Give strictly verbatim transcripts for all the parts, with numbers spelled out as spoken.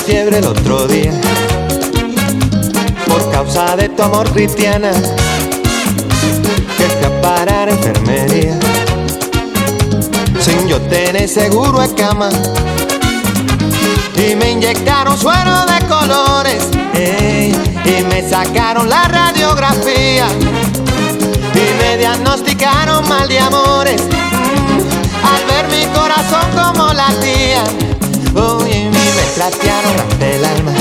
fiebre el otro día por causa de tu amor, cristiana, que fui a parar a enfermería sin yo tener seguro de cama. Y me inyectaron suero de colores, ey, y me sacaron la radiografía y me diagnosticaron mal de amores, mm, al ver mi corazón como latía. Oye, y me trastearon hasta el alma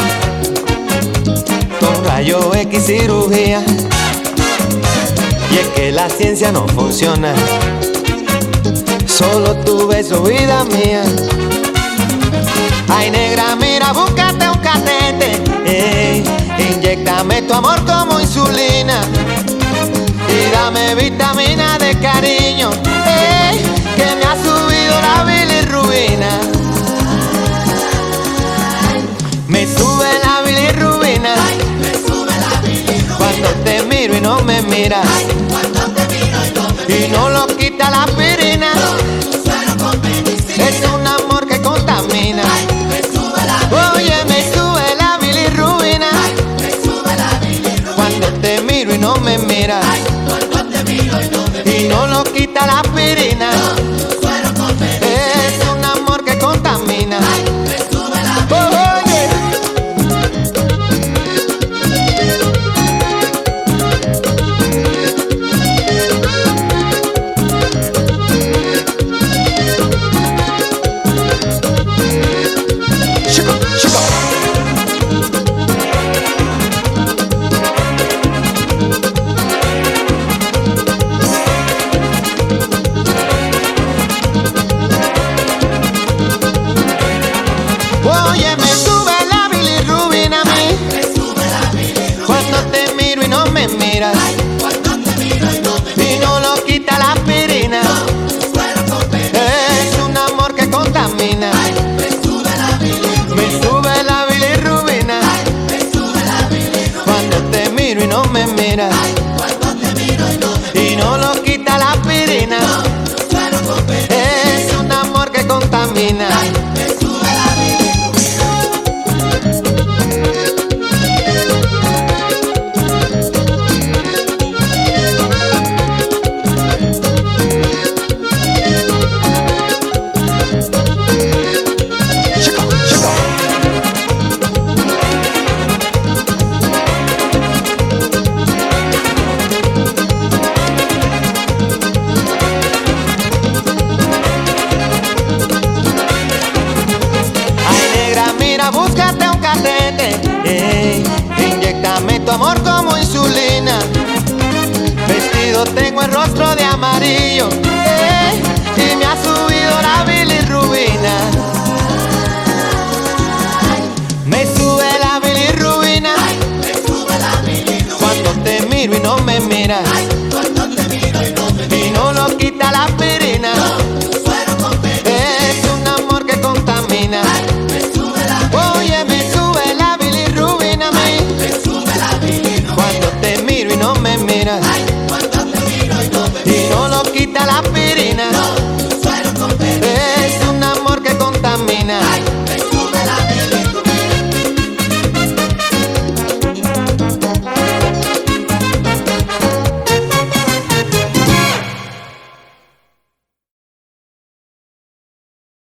con rayo X cirugía. Y es que la ciencia no funciona, solo tu beso, vida mía. Ay, negra, mira, búscate un catete, ey, inyéctame tu amor como insulina y dame vitamina de cariño, ey, que me ha subido la bilirrubina. Me sube la bilirrubina, cuando te miro y no me miras, y no lo quita la aspirina. Es un amor que contamina. Oye, me sube la bilirrubina, cuando te miro y no me miras, y no lo quita la aspirina. Es un amor que contamina. Oye, me sube la bilirrubina a mí, cuando te miro y no me miras, y no lo quita la aspirina. Es un amor que contamina. Me sube la bilirrubina, cuando te miro y no me miras, y no lo quita la aspirina. Es un amor que contamina. Búscate un catete, ey, inyéctame tu amor como insulina. Vestido tengo el rostro de amarillo, ey, y me ha subido la bilirrubina. Me sube la bilirrubina, cuando te miro y no me miras, y no lo quita la aspirina. Es un amor que contamina. Oye, me sube la bilirrubina a mí, cuando te miro y no me miras, y no lo quita la aspirina. Es un amor que contamina.